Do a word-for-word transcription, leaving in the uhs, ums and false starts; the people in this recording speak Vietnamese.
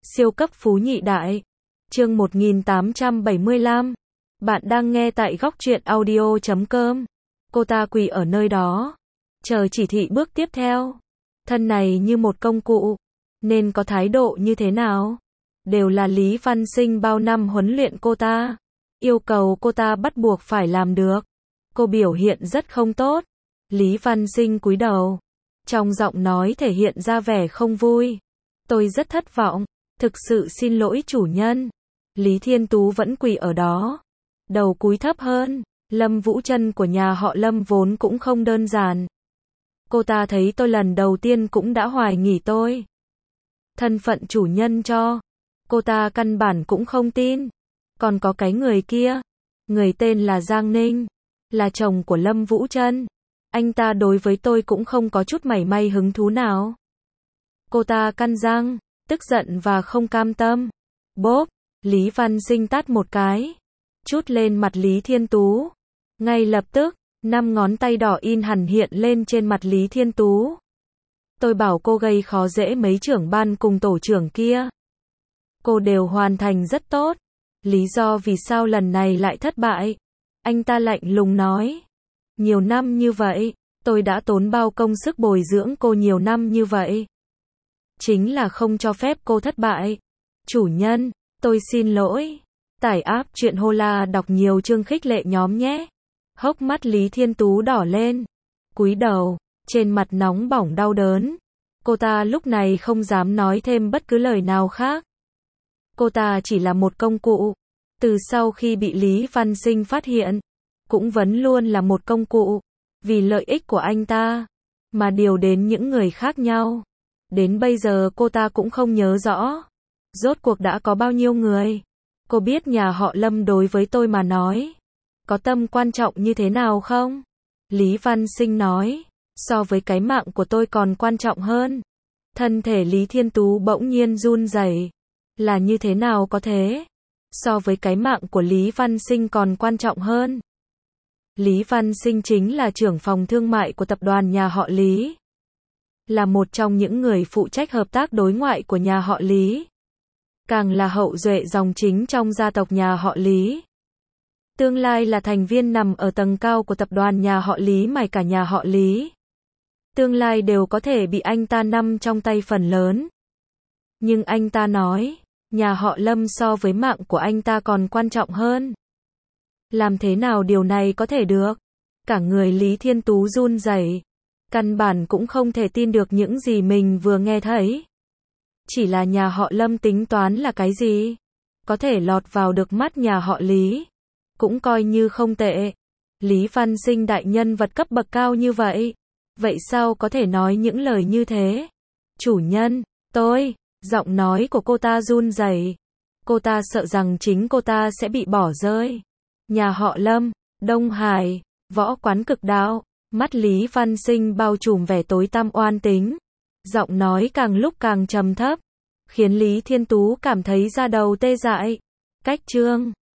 Siêu cấp phú nhị đại. Chương một nghìn tám trăm bảy mươi lăm. Bạn đang nghe tại góc truyện audio chấm com. Cô ta quỳ ở nơi đó, chờ chỉ thị bước tiếp theo. Thân này như một công cụ, nên có thái độ như thế nào, đều là Lý Văn Sinh bao năm huấn luyện cô ta, yêu cầu cô ta bắt buộc phải làm được. Cô biểu hiện rất không tốt. Lý Văn Sinh cúi đầu, trong giọng nói thể hiện ra vẻ không vui. Tôi rất thất vọng, thực sự xin lỗi chủ nhân. Lý Thiên Tú vẫn quỳ ở đó, đầu cúi thấp hơn. Lâm Vũ Trân của nhà họ Lâm vốn cũng không đơn giản. Cô ta thấy tôi lần đầu tiên cũng đã hoài nghi tôi. Thân phận chủ nhân cho. Cô ta căn bản cũng không tin. Còn có cái người kia, người tên là Giang Ninh, là chồng của Lâm Vũ Trân. Anh ta đối với tôi cũng không có chút mảy may hứng thú nào. Cô ta căn răng, tức giận và không cam tâm. Bốp, Lý Văn Sinh tát một cái, trút lên mặt Lý Thiên Tú. Ngay lập tức, năm ngón tay đỏ in hẳn hiện lên trên mặt Lý Thiên Tú. Tôi bảo cô gây khó dễ mấy trưởng ban cùng tổ trưởng kia. Cô đều hoàn thành rất tốt. Lý do vì sao lần này lại thất bại? Anh ta lạnh lùng nói. Nhiều năm như vậy, tôi đã tốn bao công sức bồi dưỡng cô nhiều năm như vậy. Chính là không cho phép cô thất bại. Chủ nhân, tôi xin lỗi. Tải app truyện Hola đọc nhiều chương khích lệ nhóm nhé. Hốc mắt Lý Thiên Tú đỏ lên, cúi đầu, trên mặt nóng bỏng đau đớn. Cô ta lúc này không dám nói thêm bất cứ lời nào khác. Cô ta chỉ là một công cụ. Từ sau khi bị Lý Văn Sinh phát hiện, cũng vẫn luôn là một công cụ. Vì lợi ích của anh ta, mà điều đến những người khác nhau. Đến bây giờ cô ta cũng không nhớ rõ. Rốt cuộc đã có bao nhiêu người. Cô biết nhà họ Lâm đối với tôi mà nói, có tầm quan trọng như thế nào không? Lý Văn Sinh nói, so với cái mạng của tôi còn quan trọng hơn. Thân thể Lý Thiên Tú bỗng nhiên run rẩy. Là như thế nào có thế? So với cái mạng của Lý Văn Sinh còn quan trọng hơn. Lý Văn Sinh chính là trưởng phòng thương mại của tập đoàn nhà họ Lý. Là một trong những người phụ trách hợp tác đối ngoại của nhà họ Lý. Càng là hậu duệ dòng chính trong gia tộc nhà họ Lý. Tương lai là thành viên nằm ở tầng cao của tập đoàn nhà họ Lý mà cả nhà họ Lý. Tương lai đều có thể bị anh ta nắm trong tay phần lớn. Nhưng anh ta nói, nhà họ Lâm so với mạng của anh ta còn quan trọng hơn. Làm thế nào điều này có thể được? Cả người Lý Thiên Tú run rẩy, căn bản cũng không thể tin được những gì mình vừa nghe thấy. Chỉ là nhà họ Lâm tính toán là cái gì? Có thể lọt vào được mắt nhà họ Lý, cũng coi như không tệ. Lý Văn Sinh đại nhân vật cấp bậc cao như vậy, vậy sao có thể nói những lời như thế? Chủ nhân, tôi, giọng nói của cô ta run rẩy. Cô ta sợ rằng chính cô ta sẽ bị bỏ rơi. Nhà họ Lâm, Đông Hải, võ quán cực đạo, mắt Lý Văn Sinh bao trùm vẻ tối tăm oan tính. Giọng nói càng lúc càng trầm thấp, khiến Lý Thiên Tú cảm thấy da đầu tê dại. Cách chương